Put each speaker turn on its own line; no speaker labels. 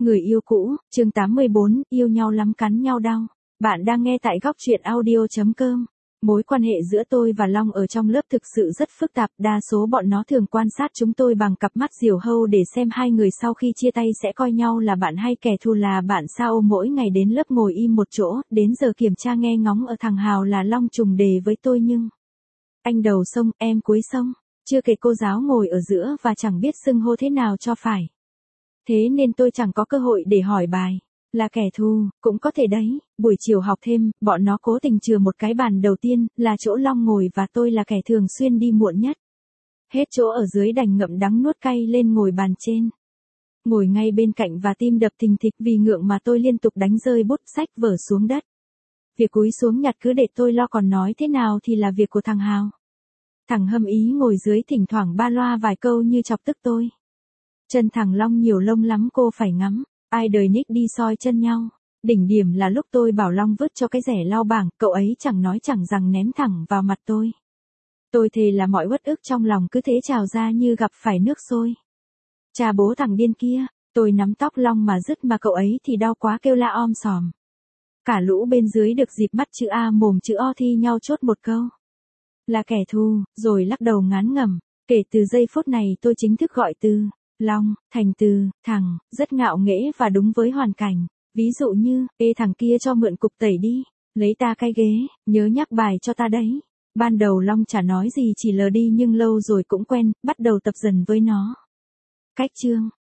Người yêu cũ, chương 84, yêu nhau lắm cắn nhau đau. Bạn đang nghe tại góc truyện audio.com. Mối quan hệ giữa tôi và Long ở trong lớp thực sự rất phức tạp, đa số bọn nó thường quan sát chúng tôi bằng cặp mắt diều hâu để xem hai người sau khi chia tay sẽ coi nhau là bạn hay kẻ thù. Là bạn sao mỗi ngày đến lớp ngồi im một chỗ, đến giờ kiểm tra nghe ngóng ở thằng Hào là Long trùng đề với tôi nhưng anh đầu sông, em cuối sông, chưa kể cô giáo ngồi ở giữa và chẳng biết xưng hô thế nào cho phải. Thế nên tôi chẳng có cơ hội để hỏi bài. Là kẻ thù, cũng có thể đấy. Buổi chiều học thêm, bọn nó cố tình chừa một cái bàn đầu tiên, là chỗ Long ngồi và tôi là kẻ thường xuyên đi muộn nhất. Hết chỗ ở dưới đành ngậm đắng nuốt cay lên ngồi bàn trên. Ngồi ngay bên cạnh và tim đập thình thịch vì ngượng mà tôi liên tục đánh rơi bút sách vở xuống đất. Việc cúi xuống nhặt cứ để tôi lo, còn nói thế nào thì là việc của thằng Hào. Thằng hâm ý ngồi dưới thỉnh thoảng ba loa vài câu như chọc tức tôi. Chân thằng Long nhiều lông lắm cô phải ngắm. Ai đời Nick đi soi chân nhau. Đỉnh điểm là lúc tôi bảo Long vứt cho cái rẻ lau bảng, cậu ấy chẳng nói chẳng rằng ném thẳng vào mặt tôi. Tôi thề là mọi uất ức trong lòng cứ thế trào ra như gặp phải nước sôi. Cha bố thằng điên kia, tôi nắm tóc Long mà dứt mà cậu ấy thì đau quá kêu la om sòm. Cả lũ bên dưới được dịp mắt chữ A mồm chữ O thi nhau chốt một câu. Là kẻ thù, rồi lắc đầu ngán ngẩm. Kể từ giây phút này tôi chính thức gọi từ Long thành từ thằng, rất ngạo nghễ và đúng với hoàn cảnh. Ví dụ như, ê thằng kia cho mượn cục tẩy đi, lấy ta cái ghế, nhớ nhắc bài cho ta đấy. Ban đầu Long chả nói gì, chỉ lờ đi, nhưng lâu rồi cũng quen, bắt đầu tập dần với nó. Cách chương,